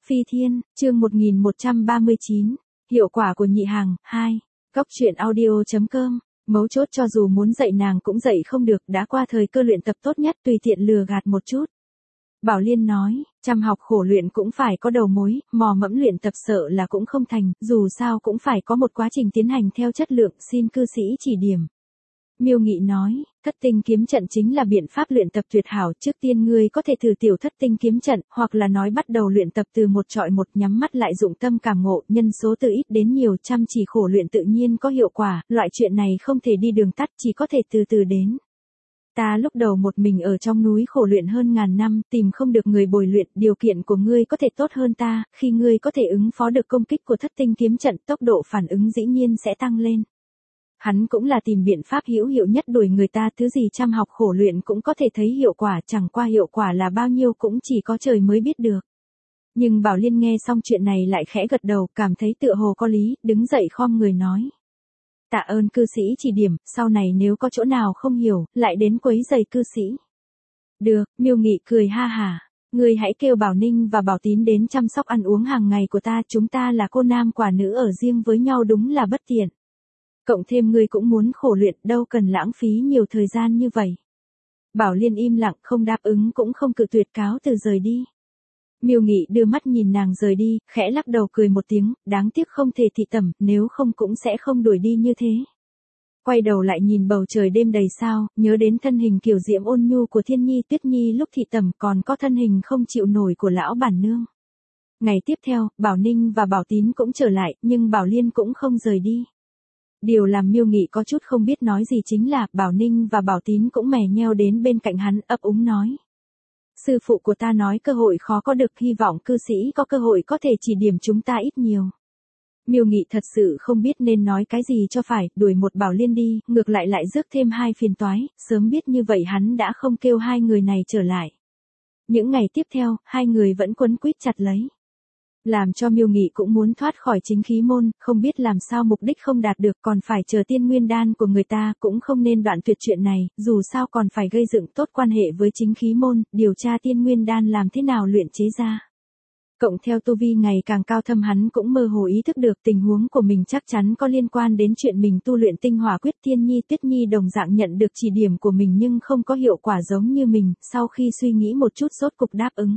Phi Thiên, chương 1139, hiệu quả của nhị hàng, 2, Góc truyện audio.com, mấu chốt cho dù muốn dạy nàng cũng dạy không được, đã qua thời cơ luyện tập tốt nhất tùy tiện lừa gạt một chút. Bảo Liên nói, chăm học khổ luyện cũng phải có đầu mối, mò mẫm luyện tập sợ là cũng không thành, dù sao cũng phải có một quá trình tiến hành theo chất lượng, xin cư sĩ chỉ điểm. Miêu Nghị nói, thất tinh kiếm trận chính là biện pháp luyện tập tuyệt hảo, trước tiên ngươi có thể thử tiểu thất tinh kiếm trận, hoặc là nói bắt đầu luyện tập từ một chọi một, nhắm mắt lại dụng tâm cảm ngộ, nhân số từ ít đến nhiều, chăm chỉ khổ luyện tự nhiên có hiệu quả, loại chuyện này không thể đi đường tắt, chỉ có thể từ từ đến. Ta lúc đầu một mình ở trong núi khổ luyện hơn ngàn năm, tìm không được người bồi luyện, điều kiện của ngươi có thể tốt hơn ta, khi ngươi có thể ứng phó được công kích của thất tinh kiếm trận, tốc độ phản ứng dĩ nhiên sẽ tăng lên. Hắn cũng là tìm biện pháp hữu hiệu nhất đuổi người ta, thứ gì chăm học khổ luyện cũng có thể thấy hiệu quả, chẳng qua hiệu quả là bao nhiêu cũng chỉ có trời mới biết được. Nhưng Bảo Liên nghe xong chuyện này lại khẽ gật đầu, cảm thấy tựa hồ có lý, đứng dậy khom người nói. Tạ ơn cư sĩ chỉ điểm, sau này nếu có chỗ nào không hiểu, lại đến quấy giày cư sĩ. Được, Miêu Nghị cười ha hả. Ngươi hãy kêu Bảo Ninh và Bảo Tín đến chăm sóc ăn uống hàng ngày của ta, chúng ta là cô nam quả nữ ở riêng với nhau đúng là bất tiện. Cộng thêm ngươi cũng muốn khổ luyện, đâu cần lãng phí nhiều thời gian như vậy. Bảo Liên im lặng, không đáp ứng cũng không cự tuyệt, cáo từ rời đi. Miêu Nghị đưa mắt nhìn nàng rời đi, khẽ lắc đầu cười một tiếng, đáng tiếc không thể thị tẩm, nếu không cũng sẽ không đuổi đi như thế. Quay đầu lại nhìn bầu trời đêm đầy sao, nhớ đến thân hình kiều diễm ôn nhu của Thiên Nhi Tuyết Nhi lúc thị tẩm, còn có thân hình không chịu nổi của lão bản nương. Ngày tiếp theo, Bảo Ninh và Bảo Tín cũng trở lại, nhưng Bảo Liên cũng không rời đi. Điều làm Miêu Nghị có chút không biết nói gì chính là, Bảo Ninh và Bảo Tín cũng mè nheo đến bên cạnh hắn, ấp úng nói. Sư phụ của ta nói cơ hội khó có được, hy vọng cư sĩ có cơ hội có thể chỉ điểm chúng ta ít nhiều. Miêu Nghị thật sự không biết nên nói cái gì cho phải, đuổi một Bảo Liên đi, ngược lại rước thêm hai phiền toái, sớm biết như vậy hắn đã không kêu hai người này trở lại. Những ngày tiếp theo, hai người vẫn quấn quýt chặt lấy. Làm cho Miêu Nghị cũng muốn thoát khỏi chính khí môn, không biết làm sao mục đích không đạt được, còn phải chờ tiên nguyên đan của người ta, cũng không nên đoạn tuyệt chuyện này, dù sao còn phải gây dựng tốt quan hệ với chính khí môn, điều tra tiên nguyên đan làm thế nào luyện chế ra. Cộng theo tu vi ngày càng cao thâm, hắn cũng mơ hồ ý thức được tình huống của mình chắc chắn có liên quan đến chuyện mình tu luyện tinh hỏa quyết. Thiên Nhi Tuyết Nhi đồng dạng nhận được chỉ điểm của mình nhưng không có hiệu quả giống như mình, sau khi suy nghĩ một chút rốt cục đáp ứng.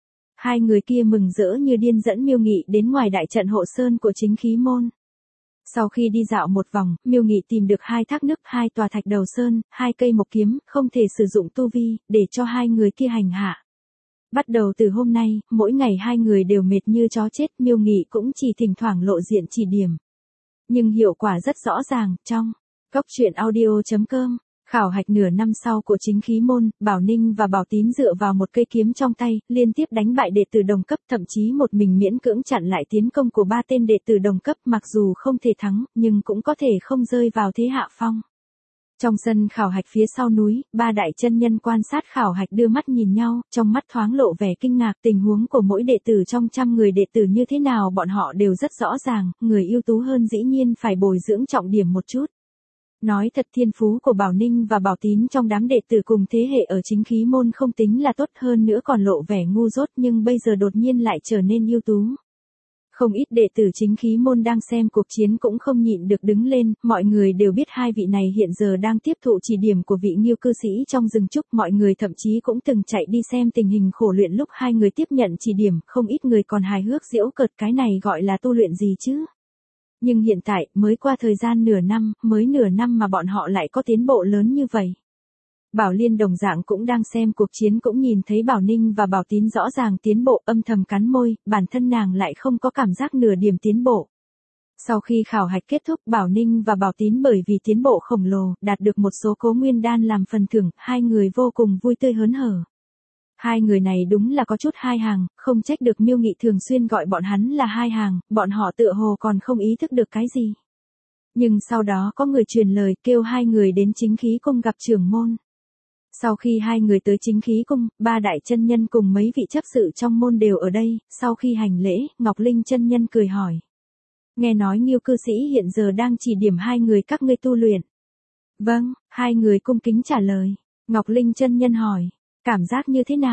Hai người kia mừng rỡ như điên dẫn Miêu Nghị đến ngoài đại trận hộ sơn của chính khí môn. Sau khi đi dạo một vòng, Miêu Nghị tìm được hai thác nước, hai tòa thạch đầu sơn, hai cây mộc kiếm, không thể sử dụng tu vi, để cho hai người kia hành hạ. Bắt đầu từ hôm nay, mỗi ngày hai người đều mệt như chó chết, Miêu Nghị cũng chỉ thỉnh thoảng lộ diện chỉ điểm. Nhưng hiệu quả rất rõ ràng, trong Góc truyện audio.com. Khảo hạch nửa năm sau của chính khí môn, Bảo Ninh và Bảo Tín dựa vào một cây kiếm trong tay, liên tiếp đánh bại đệ tử đồng cấp, thậm chí một mình miễn cưỡng chặn lại tiến công của ba tên đệ tử đồng cấp, mặc dù không thể thắng, nhưng cũng có thể không rơi vào thế hạ phong. Trong sân khảo hạch phía sau núi, ba đại chân nhân quan sát khảo hạch đưa mắt nhìn nhau, trong mắt thoáng lộ vẻ kinh ngạc, tình huống của mỗi đệ tử trong 100 người đệ tử như thế nào bọn họ đều rất rõ ràng, người ưu tú hơn dĩ nhiên phải bồi dưỡng trọng điểm một chút. Nói thật, thiên phú của Bảo Ninh và Bảo Tín trong đám đệ tử cùng thế hệ ở chính khí môn không tính là tốt, hơn nữa còn lộ vẻ ngu dốt, nhưng bây giờ đột nhiên lại trở nên ưu tú. Không ít đệ tử chính khí môn đang xem cuộc chiến cũng không nhịn được đứng lên, mọi người đều biết hai vị này hiện giờ đang tiếp thụ chỉ điểm của vị Nghiêu cư sĩ trong rừng trúc, mọi người thậm chí cũng từng chạy đi xem tình hình khổ luyện lúc hai người tiếp nhận chỉ điểm, không ít người còn hài hước giễu cợt, cái này gọi là tu luyện gì chứ? Nhưng hiện tại, mới qua thời gian mới nửa năm mà bọn họ lại có tiến bộ lớn như vậy. Bảo Liên đồng dạng cũng đang xem cuộc chiến, cũng nhìn thấy Bảo Ninh và Bảo Tín rõ ràng tiến bộ, âm thầm cắn môi, bản thân nàng lại không có cảm giác nửa điểm tiến bộ. Sau khi khảo hạch kết thúc, Bảo Ninh và Bảo Tín bởi vì tiến bộ khổng lồ, đạt được một số cố nguyên đan làm phần thưởng, hai người vô cùng vui tươi hớn hở. Hai người này đúng là có chút hai hàng, không trách được Miêu Nghị thường xuyên gọi bọn hắn là hai hàng, bọn họ tựa hồ còn không ý thức được cái gì. Nhưng sau đó có người truyền lời kêu hai người đến chính khí cung gặp trưởng môn. Sau khi hai người tới chính khí cung, ba đại chân nhân cùng mấy vị chấp sự trong môn đều ở đây, sau khi hành lễ, Ngọc Linh chân nhân cười hỏi. Nghe nói Nghiêu cư sĩ hiện giờ đang chỉ điểm hai người các ngươi tu luyện. Vâng, hai người cung kính trả lời. Ngọc Linh chân nhân hỏi, cảm giác như thế nào?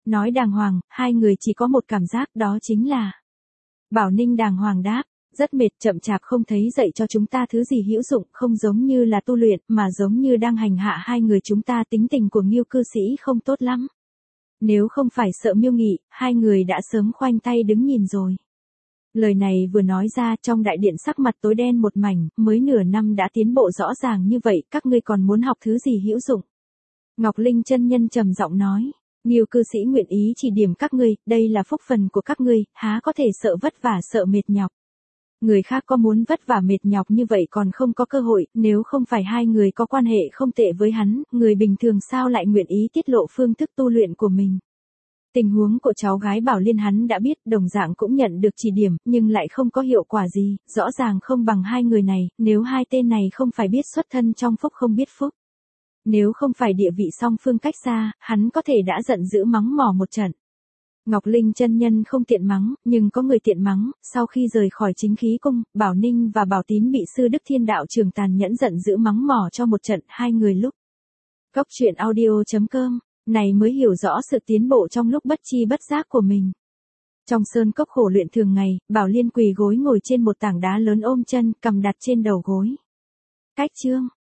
Nói đàng hoàng, hai người chỉ có một cảm giác, đó chính là. Bảo Ninh đàng hoàng đáp, rất mệt, chậm chạp không thấy dạy cho chúng ta thứ gì hữu dụng, không giống như là tu luyện, mà giống như đang hành hạ hai người chúng ta. Tính tình của Ngưu cư sĩ không tốt lắm. Nếu không phải sợ Miêu Nghị, hai người đã sớm khoanh tay đứng nhìn rồi. Lời này vừa nói ra, trong đại điện sắc mặt tối đen một mảnh, mới nửa năm đã tiến bộ rõ ràng như vậy, các ngươi còn muốn học thứ gì hữu dụng? Ngọc Linh chân nhân trầm giọng nói, Ngưu cư sĩ nguyện ý chỉ điểm các ngươi, đây là phúc phần của các ngươi, há có thể sợ vất vả sợ mệt nhọc. Người khác có muốn vất vả mệt nhọc như vậy còn không có cơ hội, nếu không phải hai người có quan hệ không tệ với hắn, người bình thường sao lại nguyện ý tiết lộ phương thức tu luyện của mình. Tình huống của cháu gái Bảo Liên hắn đã biết, đồng dạng cũng nhận được chỉ điểm, nhưng lại không có hiệu quả gì, rõ ràng không bằng hai người này, nếu hai tên này không phải biết xuất thân trong phúc không biết phúc. Nếu không phải địa vị song phương cách xa, hắn có thể đã giận dữ mắng mỏ một trận. Ngọc Linh chân nhân không tiện mắng, nhưng có người tiện mắng, sau khi rời khỏi Chính Khí Cung, Bảo Ninh và Bảo Tín bị sư Đức Thiên Đạo Trường tàn nhẫn giận dữ mắng mỏ cho một trận, hai người lúc. Cốc truyện audio.com, này mới hiểu rõ sự tiến bộ trong lúc bất chi bất giác của mình. Trong sơn cốc khổ luyện thường ngày, Bảo Liên quỳ gối ngồi trên một tảng đá lớn ôm chân, cầm đặt trên đầu gối. Cách chương.